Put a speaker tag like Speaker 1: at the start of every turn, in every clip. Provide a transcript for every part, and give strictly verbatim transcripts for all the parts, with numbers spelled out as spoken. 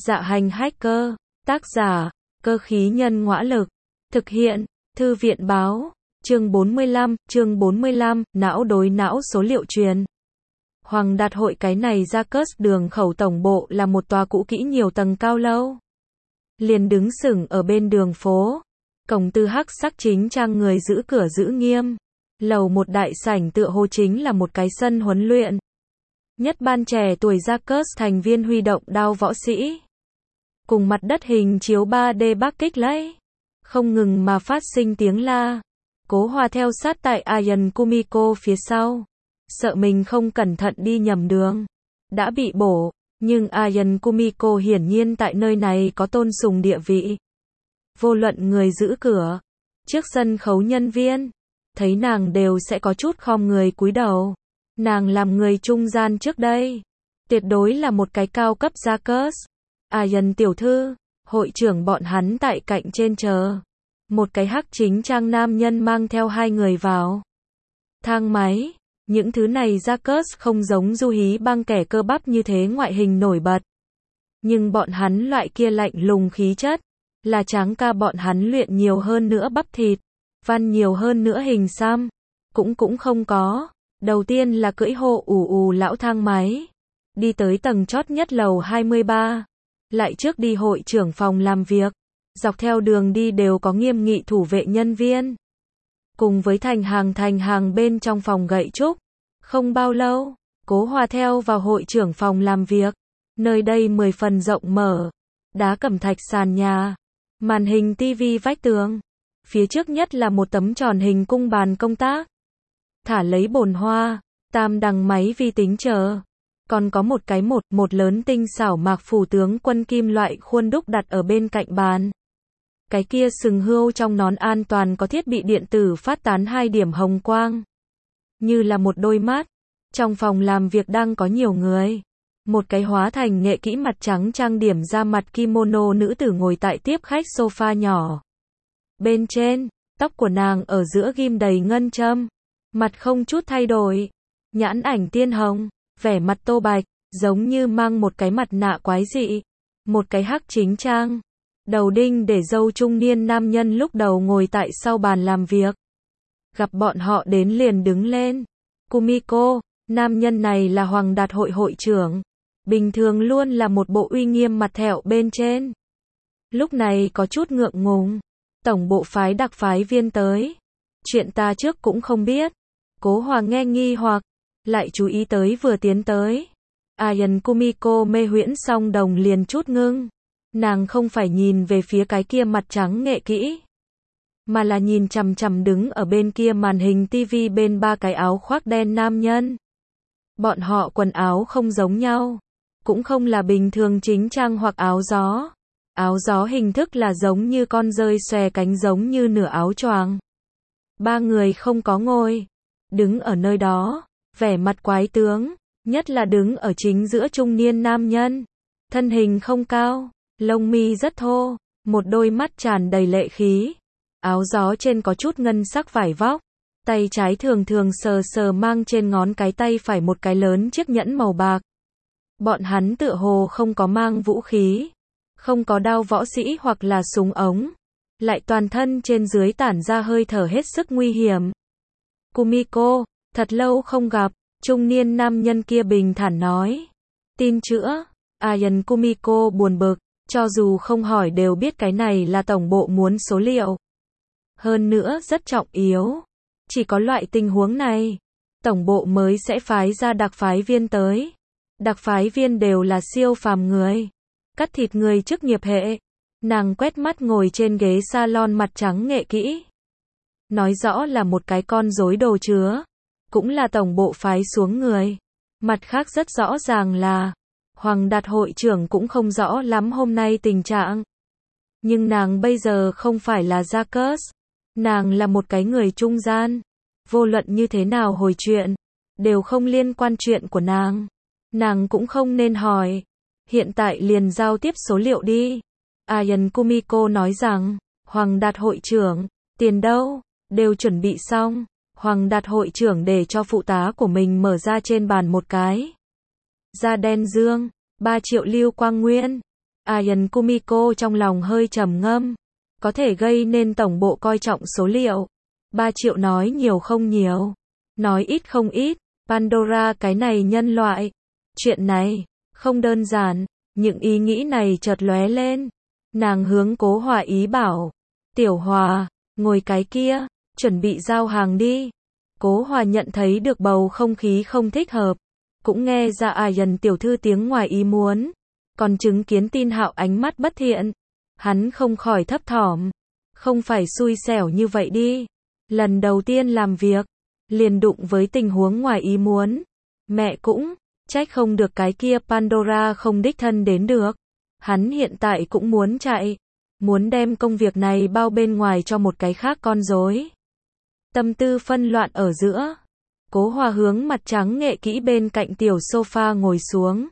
Speaker 1: Dạ hành hacker, tác giả, cơ khí nhân ngõa lực, thực hiện, thư viện báo, chương bốn mươi lăm, chương bốn mươi lăm, não đối não số liệu truyền. Hoàng Đạt Hội cái này ra cớt đường khẩu tổng bộ là một tòa cũ kỹ nhiều tầng cao lâu. Liền đứng sừng ở bên đường phố. Cổng tư hắc sắc chính trang người giữ cửa giữ nghiêm. Lầu một đại sảnh tựa hồ chính là một cái sân huấn luyện. Nhất ban trẻ tuổi ra cớt thành viên huy động đao võ sĩ. Cùng mặt đất hình chiếu ba D bắc kích lấy. Không ngừng mà phát sinh tiếng la. Cố Hòa theo sát tại Ayan Kumiko phía sau. Sợ mình không cẩn thận đi nhầm đường. Đã bị bổ. Nhưng Ayan Kumiko hiển nhiên tại nơi này có tôn sùng địa vị. Vô luận người giữ cửa. Trước sân khấu nhân viên. Thấy nàng đều sẽ có chút khom người cúi đầu. Nàng làm người trung gian trước đây. Tuyệt đối là một cái cao cấp gia cớt. Ayan tiểu thư. Hội trưởng bọn hắn tại cạnh trên chờ. Một cái hắc chính trang nam nhân mang theo hai người vào. Thang máy. Những thứ này ra cớt không giống du hí băng kẻ cơ bắp như thế ngoại hình nổi bật. Nhưng bọn hắn loại kia lạnh lùng khí chất. Là tráng ca bọn hắn luyện nhiều hơn nữa bắp thịt. Văn nhiều hơn nữa hình xăm. Cũng cũng không có. Đầu tiên là cưỡi hộ ù ù lão thang máy. Đi tới tầng chót nhất lầu hai mươi ba. Lại trước đi hội trưởng phòng làm việc. Dọc theo đường đi đều có nghiêm nghị thủ vệ nhân viên. Cùng với thành hàng thành hàng bên trong phòng gậy trúc. Không bao lâu, Cố Hòa theo vào hội trưởng phòng làm việc. Nơi đây mười phần rộng mở. Đá cẩm thạch sàn nhà. Màn hình tivi vách tường. Phía trước nhất là một tấm tròn hình cung bàn công tác. Thả lấy bồn hoa, tam đằng máy vi tính chờ. Còn có một cái một, một lớn tinh xảo mạc phủ tướng quân kim loại khuôn đúc đặt ở bên cạnh bàn. Cái kia sừng hươu trong nón an toàn có thiết bị điện tử phát tán hai điểm hồng quang. Như là một đôi mắt. Trong phòng làm việc đang có nhiều người. Một cái hóa thành nghệ kỹ mặt trắng trang điểm ra mặt kimono nữ tử ngồi tại tiếp khách sofa nhỏ. Bên trên, tóc của nàng ở giữa ghim đầy ngân châm. Mặt không chút thay đổi. Nhãn ảnh tiên hồng, vẻ mặt tô bạch, giống như mang một cái mặt nạ quái dị. Một cái hắc chính trang. Đầu đinh để râu trung niên nam nhân lúc đầu ngồi tại sau bàn làm việc. Gặp bọn họ đến liền đứng lên. Kumiko, nam nhân này là Hoàng Đạt Hội hội trưởng. Bình thường luôn là một bộ uy nghiêm mặt thẹo bên trên. Lúc này có chút ngượng ngùng. Tổng bộ phái đặc phái viên tới. Chuyện ta trước cũng không biết. Cố Hòa nghe nghi hoặc. Lại chú ý tới vừa tiến tới. Ayan Kumiko mê huyễn song đồng liền chút ngưng. Nàng không phải nhìn về phía cái kia mặt trắng nghệ kỹ. Mà là nhìn chằm chằm đứng ở bên kia màn hình tivi bên ba cái áo khoác đen nam nhân. Bọn họ quần áo không giống nhau. Cũng không là bình thường chính trang hoặc áo gió. Áo gió hình thức là giống như con dơi xòe cánh giống như nửa áo choàng. Ba người không có ngồi. Đứng ở nơi đó. Vẻ mặt quái tướng. Nhất là đứng ở chính giữa trung niên nam nhân. Thân hình không cao. Lông mi rất thô. Một đôi mắt tràn đầy lệ khí. Áo gió trên có chút ngân sắc vải vóc. Tay trái thường thường sờ sờ mang trên ngón cái tay phải một cái lớn chiếc nhẫn màu bạc. Bọn hắn tựa hồ không có mang vũ khí. Không có đao võ sĩ hoặc là súng ống. Lại toàn thân trên dưới tản ra hơi thở hết sức nguy hiểm. Kumiko, thật lâu không gặp. Trung niên nam nhân kia bình thản nói. Tin chữa. Ayan Kumiko buồn bực. Cho dù không hỏi đều biết cái này là tổng bộ muốn số liệu. Hơn nữa rất trọng yếu. Chỉ có loại tình huống này. Tổng bộ mới sẽ phái ra đặc phái viên tới. Đặc phái viên đều là siêu phàm người. Cắt thịt người chức nghiệp hệ. Nàng quét mắt ngồi trên ghế salon mặt trắng nghệ kỹ. Nói rõ là một cái con rối đồ chứa. Cũng là tổng bộ phái xuống người. Mặt khác rất rõ ràng là Hoàng Đạt hội trưởng cũng không rõ lắm hôm nay tình trạng. Nhưng nàng bây giờ không phải là gia cớt. Nàng là một cái người trung gian. Vô luận như thế nào hồi chuyện. Đều không liên quan chuyện của nàng. Nàng cũng không nên hỏi. Hiện tại liền giao tiếp số liệu đi. Ayan Kumiko nói rằng. Hoàng Đạt hội trưởng. Tiền đâu? Đều chuẩn bị xong. Hoàng Đạt hội trưởng để cho phụ tá của mình mở ra trên bàn một cái. Da đen dương. ba triệu lưu quang nguyên. Ayan Kumiko trong lòng hơi trầm ngâm. Có thể gây nên tổng bộ coi trọng số liệu. ba triệu nói nhiều không nhiều. Nói ít không ít. Pandora cái này nhân loại. Chuyện này, không đơn giản. Những ý nghĩ này chợt lóe lên. Nàng hướng Cố Hòa ý bảo. Tiểu Hòa, ngồi cái kia, chuẩn bị giao hàng đi. Cố Hòa nhận thấy được bầu không khí không thích hợp. Cũng nghe ra Ayan tiểu thư tiếng ngoài ý muốn. Còn chứng kiến Tin Hạo ánh mắt bất thiện. Hắn không khỏi thấp thỏm. Không phải xui xẻo như vậy đi. Lần đầu tiên làm việc, liền đụng với tình huống ngoài ý muốn. Mẹ cũng, trách không được cái kia Pandora không đích thân đến được. Hắn hiện tại cũng muốn chạy. Muốn đem công việc này bao bên ngoài cho một cái khác con rối. Tâm tư phân loạn ở giữa. Cố Hòa hướng mặt trắng nghệ kỹ bên cạnh tiểu sofa ngồi xuống.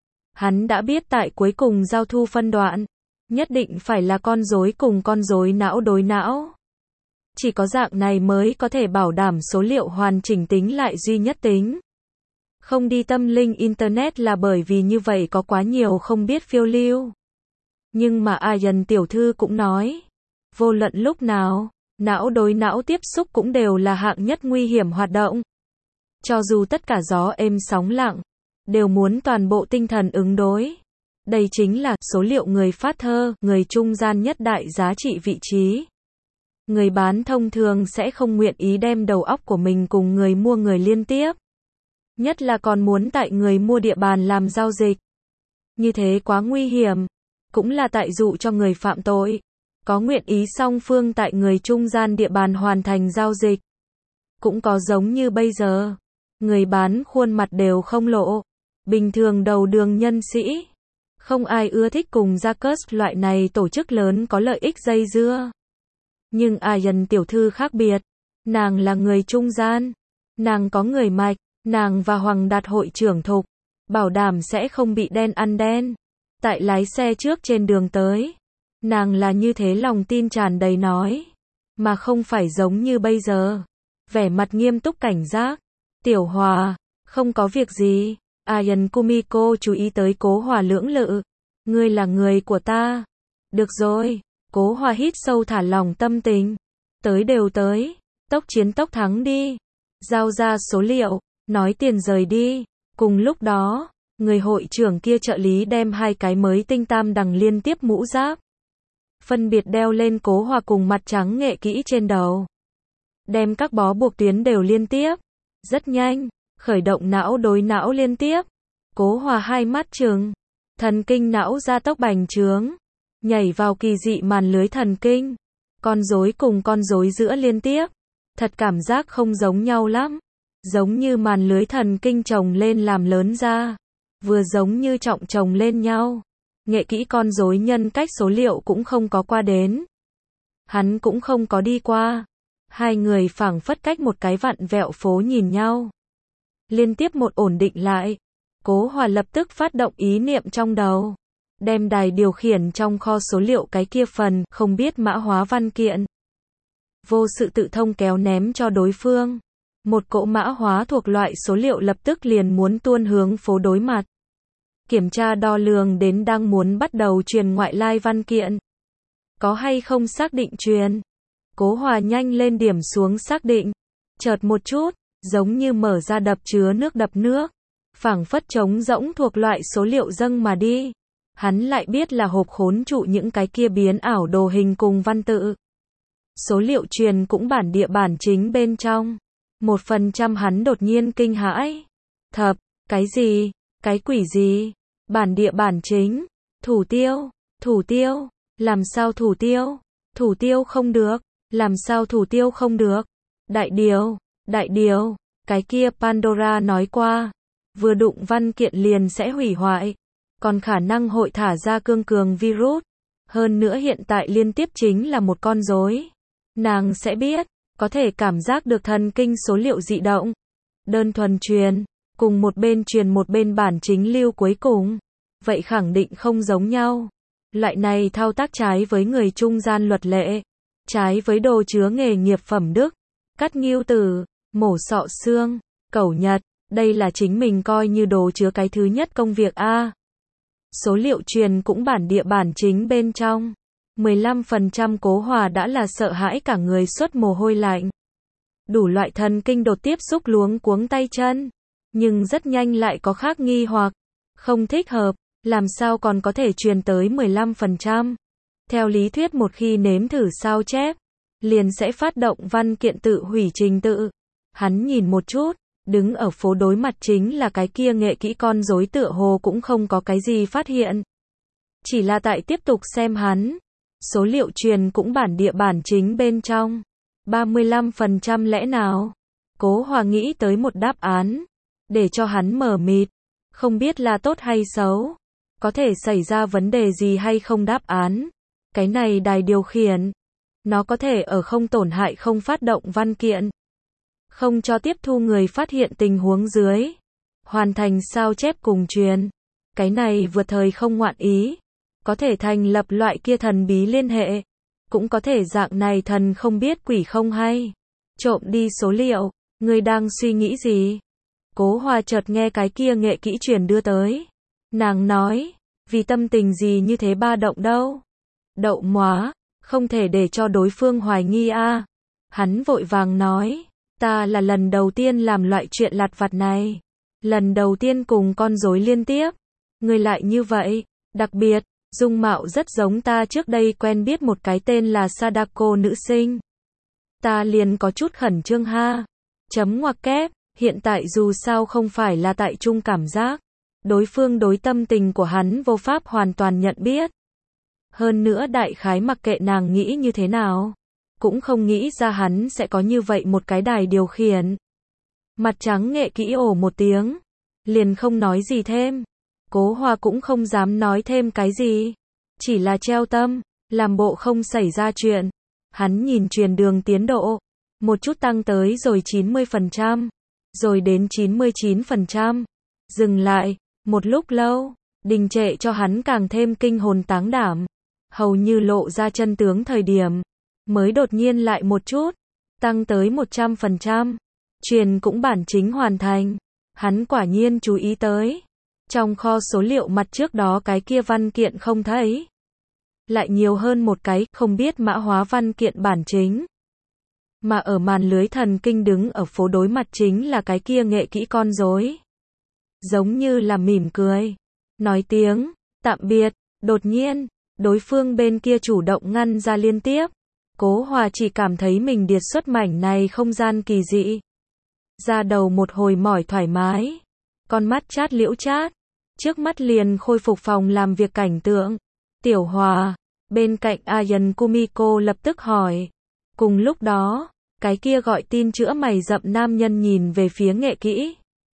Speaker 1: Hắn đã biết tại cuối cùng giao thu phân đoạn. Nhất định phải là con rối cùng con rối não đối não. Chỉ có dạng này mới có thể bảo đảm số liệu hoàn chỉnh tính lại duy nhất tính. Không đi tâm linh Internet là bởi vì như vậy có quá nhiều không biết phiêu lưu. Nhưng mà Ayan tiểu thư cũng nói. Vô luận lúc nào, não đối não tiếp xúc cũng đều là hạng nhất nguy hiểm hoạt động. Cho dù tất cả gió êm sóng lặng, đều muốn toàn bộ tinh thần ứng đối. Đây chính là số liệu người phát thơ, người trung gian nhất đại giá trị vị trí. Người bán thông thường sẽ không nguyện ý đem đầu óc của mình cùng người mua người liên tiếp. Nhất là còn muốn tại người mua địa bàn làm giao dịch. Như thế quá nguy hiểm. Cũng là tại dụ cho người phạm tội. Có nguyện ý song phương tại người trung gian địa bàn hoàn thành giao dịch. Cũng có giống như bây giờ. Người bán khuôn mặt đều không lộ. Bình thường đầu đường nhân sĩ. Không ai ưa thích cùng gia cớt loại này tổ chức lớn có lợi ích dây dưa. Nhưng Ayan tiểu thư khác biệt. Nàng là người trung gian. Nàng có người mạch. Nàng và Hoàng Đạt hội trưởng Thục. Bảo đảm sẽ không bị đen ăn đen. Tại lái xe trước trên đường tới. Nàng là như thế lòng tin tràn đầy nói. Mà không phải giống như bây giờ. Vẻ mặt nghiêm túc cảnh giác. Tiểu Hòa, không có việc gì. Ayan Kumiko chú ý tới Cố Hòa lưỡng lự. Ngươi là người của ta. Được rồi. Cố Hòa hít sâu thả lỏng tâm tình. Tới đều tới. Tốc chiến tốc thắng đi. Giao ra số liệu. Nói tiền rời đi. Cùng lúc đó, người hội trưởng kia trợ lý đem hai cái mới tinh tam đằng liên tiếp mũ giáp. Phân biệt đeo lên Cố Hòa cùng mặt trắng nghệ kỹ trên đầu. Đem các bó buộc tuyến đều liên tiếp. Rất nhanh. Khởi động não đối não liên tiếp. Cố Hòa hai mắt trừng. Thần kinh não gia tốc bành trướng. Nhảy vào kỳ dị màn lưới thần kinh. Con rối cùng con rối giữa liên tiếp. Thật cảm giác không giống nhau lắm. Giống như màn lưới thần kinh chồng lên làm lớn ra. Vừa giống như trọng chồng lên nhau. Nghệ kỹ con rối nhân cách số liệu cũng không có qua đến. Hắn cũng không có đi qua. Hai người phảng phất cách một cái vặn vẹo phố nhìn nhau. Liên tiếp một ổn định lại. Cố Hòa lập tức phát động ý niệm trong đầu. Đem đài điều khiển trong kho số liệu cái kia phần, không biết mã hóa văn kiện. Vô sự tự thông kéo ném cho đối phương. Một cỗ mã hóa thuộc loại số liệu lập tức liền muốn tuôn hướng phố đối mặt. Kiểm tra đo lường đến đang muốn bắt đầu truyền ngoại lai văn kiện. Có hay không xác định truyền. Cố Hòa nhanh lên điểm xuống xác định. Chợt một chút, giống như mở ra đập chứa nước đập nước. Phảng phất trống rỗng thuộc loại số liệu dâng mà đi. Hắn lại biết là hộp khốn trụ những cái kia biến ảo đồ hình cùng văn tự. Số liệu truyền cũng bản địa bản chính bên trong. Một phần trăm hắn đột nhiên kinh hãi. Thập, cái gì? Cái quỷ gì? Bản địa bản chính. Thủ tiêu, thủ tiêu. Làm sao thủ tiêu? Thủ tiêu không được. Làm sao thủ tiêu không được? Đại điều, đại điều. Cái kia Pandora nói qua. Vừa đụng văn kiện liền sẽ hủy hoại. Còn khả năng hội thả ra cương cường virus. Hơn nữa hiện tại liên tiếp chính là một con rối. Nàng sẽ biết. Có thể cảm giác được thần kinh số liệu dị động. Đơn thuần truyền. Cùng một bên truyền một bên bản chính lưu cuối cùng. Vậy khẳng định không giống nhau. Loại này thao tác trái với người trung gian luật lệ. Trái với đồ chứa nghề nghiệp phẩm đức. Cắt ngưu tử. Mổ sọ xương. Cẩu nhật. Đây là chính mình coi như đồ chứa cái thứ nhất công việc A. Số liệu truyền cũng bản địa bản chính bên trong. mười lăm phần trăm Cố Hòa đã là sợ hãi cả người xuất mồ hôi lạnh. Đủ loại thần kinh đột tiếp xúc luống cuống tay chân. Nhưng rất nhanh lại có khác nghi hoặc. Không thích hợp, làm sao còn có thể truyền tới mười lăm phần trăm. Theo lý thuyết một khi nếm thử sao chép, liền sẽ phát động văn kiện tự hủy trình tự. Hắn nhìn một chút, đứng ở phố đối mặt chính là cái kia nghệ kỹ con rối tựa hồ cũng không có cái gì phát hiện. Chỉ là tại tiếp tục xem hắn. Số liệu truyền cũng bản địa bản chính bên trong. ba mươi lăm phần trăm lẽ nào? Cố Hòa nghĩ tới một đáp án. Để cho hắn mờ mịt. Không biết là tốt hay xấu. Có thể xảy ra vấn đề gì hay không đáp án. Cái này đài điều khiển. Nó có thể ở không tổn hại không phát động văn kiện. Không cho tiếp thu người phát hiện tình huống dưới. Hoàn thành sao chép cùng truyền. Cái này vượt thời không ngoạn ý. Có thể thành lập loại kia thần bí liên hệ. Cũng có thể dạng này thần không biết quỷ không hay. Trộm đi số liệu. Người đang suy nghĩ gì? Cố Hòa chợt nghe cái kia nghệ kỹ truyền đưa tới. Nàng nói. Vì tâm tình gì như thế ba động đâu? Đậu móa. Không thể để cho đối phương hoài nghi a. À. Hắn vội vàng nói. Ta là lần đầu tiên làm loại chuyện lặt vặt này. Lần đầu tiên cùng con rối liên tiếp. Người lại như vậy. Đặc biệt, dung mạo rất giống ta trước đây quen biết một cái tên là Sadako nữ sinh. Ta liền có chút khẩn trương ha. Chấm ngoặc kép, hiện tại dù sao không phải là tại chung cảm giác. Đối phương đối tâm tình của hắn vô pháp hoàn toàn nhận biết. Hơn nữa đại khái mặc kệ nàng nghĩ như thế nào. Cũng không nghĩ ra hắn sẽ có như vậy một cái đài điều khiển. Mặt trắng nghệ kỹ ồ một tiếng. Liền không nói gì thêm. Cố Hòa cũng không dám nói thêm cái gì. Chỉ là treo tâm, làm bộ không xảy ra chuyện. Hắn nhìn truyền đường tiến độ. Một chút tăng tới rồi chín mươi phần trăm. Rồi đến chín mươi chín phần trăm. Dừng lại, một lúc lâu. Đình trệ cho hắn càng thêm kinh hồn táng đảm. Hầu như lộ ra chân tướng thời điểm. Mới đột nhiên lại một chút. Tăng tới một trăm phần trăm. Truyền cũng bản chính hoàn thành. Hắn quả nhiên chú ý tới. Trong kho số liệu mặt trước đó cái kia văn kiện không thấy. Lại nhiều hơn một cái, không biết mã hóa văn kiện bản chính. Mà ở màn lưới thần kinh đứng ở phố đối mặt chính là cái kia nghệ kỹ con rối. Giống như là mỉm cười. Nói tiếng, tạm biệt, đột nhiên, đối phương bên kia chủ động ngăn ra liên tiếp. Cố Hòa chỉ cảm thấy mình điệt xuất mảnh này không gian kỳ dị. Ra đầu một hồi mỏi thoải mái. Con mắt chát liễu chát. Trước mắt liền khôi phục phòng làm việc cảnh tượng. Tiểu Hòa, bên cạnh Ayan Kumiko lập tức hỏi. Cùng lúc đó, cái kia gọi tin chữa mày rậm nam nhân nhìn về phía nghệ kỹ.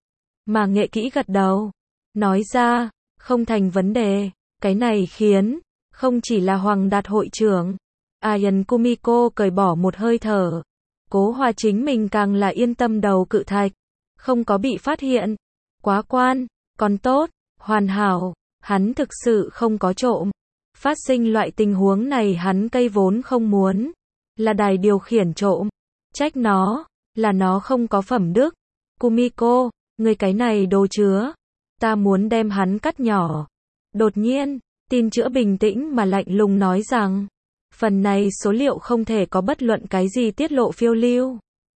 Speaker 1: Mà nghệ kỹ gật đầu. Nói ra, không thành vấn đề. Cái này khiến, không chỉ là Hoàng Đạt hội trưởng. Ayan Kumiko cởi bỏ một hơi thở. Cố Hòa chính mình càng là yên tâm đầu cự thạch. Không có bị phát hiện. Quá quan, còn tốt, hoàn hảo. Hắn thực sự không có trộm. Phát sinh loại tình huống này hắn cây vốn không muốn. Là đài điều khiển trộm. Trách nó, là nó không có phẩm đức. Kumiko, người cái này đồ chứa. Ta muốn đem hắn cắt nhỏ. Đột nhiên, tin chữa bình tĩnh mà lạnh lùng nói rằng. Phần này số liệu không thể có bất luận cái gì tiết lộ phiêu lưu.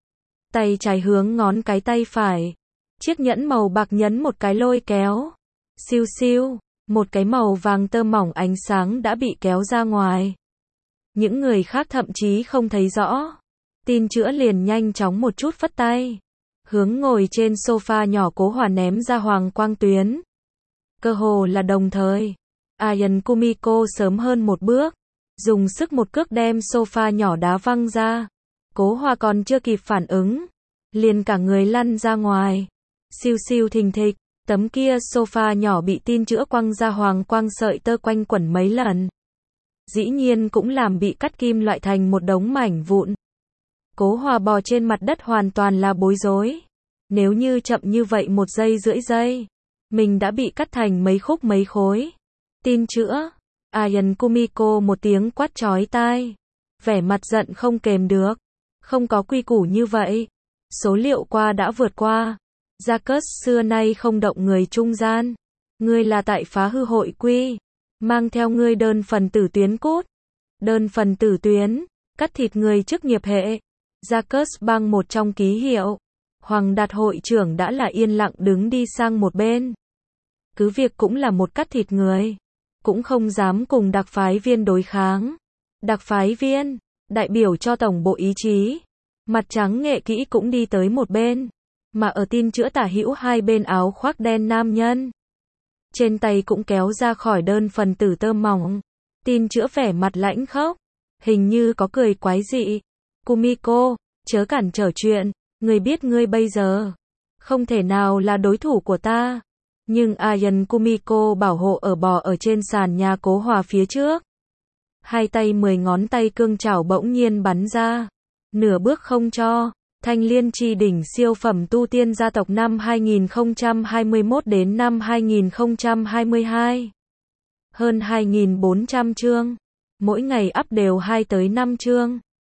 Speaker 1: Tay trái hướng ngón cái tay phải. Chiếc nhẫn màu bạc nhấn một cái lôi kéo. Siêu siêu, một cái màu vàng tơ mỏng ánh sáng đã bị kéo ra ngoài. Những người khác thậm chí không thấy rõ. Tin chữa liền nhanh chóng một chút phất tay. Hướng ngồi trên sofa nhỏ Cố Hòa ném ra hoàng quang tuyến. Cơ hồ là đồng thời. Ayan Kumiko sớm hơn một bước. Dùng sức một cước đem sofa nhỏ đá văng ra. Cố Hòa còn chưa kịp phản ứng. Liền cả người lăn ra ngoài. Siêu siêu thình thịch. Tấm kia sofa nhỏ bị tin chữa quăng ra hoàng quang sợi tơ quanh quẩn mấy lần. Dĩ nhiên cũng làm bị cắt kim loại thành một đống mảnh vụn. Cố Hòa bò trên mặt đất hoàn toàn là bối rối. Nếu như chậm như vậy một giây rưỡi giây, mình đã bị cắt thành mấy khúc mấy khối. Tin chữa. Ayan Kumiko một tiếng quát chói tai. Vẻ mặt giận không kềm được. Không có quy củ như vậy. Số liệu qua đã vượt qua. Jacques xưa nay không động người trung gian. Ngươi là tại phá hư hội quy. Mang theo ngươi đơn phần tử tuyến cút. Đơn phần tử tuyến, cắt thịt người chức nghiệp hệ. Jacques bang một trong ký hiệu. Hoàng Đạt hội trưởng đã là yên lặng đứng đi sang một bên. Cứ việc cũng là một cắt thịt người. Cũng không dám cùng đặc phái viên đối kháng. Đặc phái viên, đại biểu cho tổng bộ ý chí. Mặt trắng nghệ kỹ cũng đi tới một bên. Mà ở tin chữa tả hữu hai bên áo khoác đen nam nhân. Trên tay cũng kéo ra khỏi đơn phần tử tơ mỏng. Tin chữa vẻ mặt lãnh khốc. Hình như có cười quái dị. Kumiko, chớ cản trở chuyện. Ngươi biết ngươi bây giờ không thể nào là đối thủ của ta. Nhưng Ayan Kumiko bảo hộ ở bò ở trên sàn nhà Cố Hòa phía trước. Hai tay mười ngón tay cương chảo bỗng nhiên bắn ra. Nửa bước không cho. Thanh Liên Chi đỉnh siêu phẩm tu tiên gia tộc năm hai nghìn không trăm hai mươi mốt đến năm hai nghìn không trăm hai mươi hai. Hơn hai nghìn bốn trăm chương. Mỗi ngày up đều hai tới năm chương.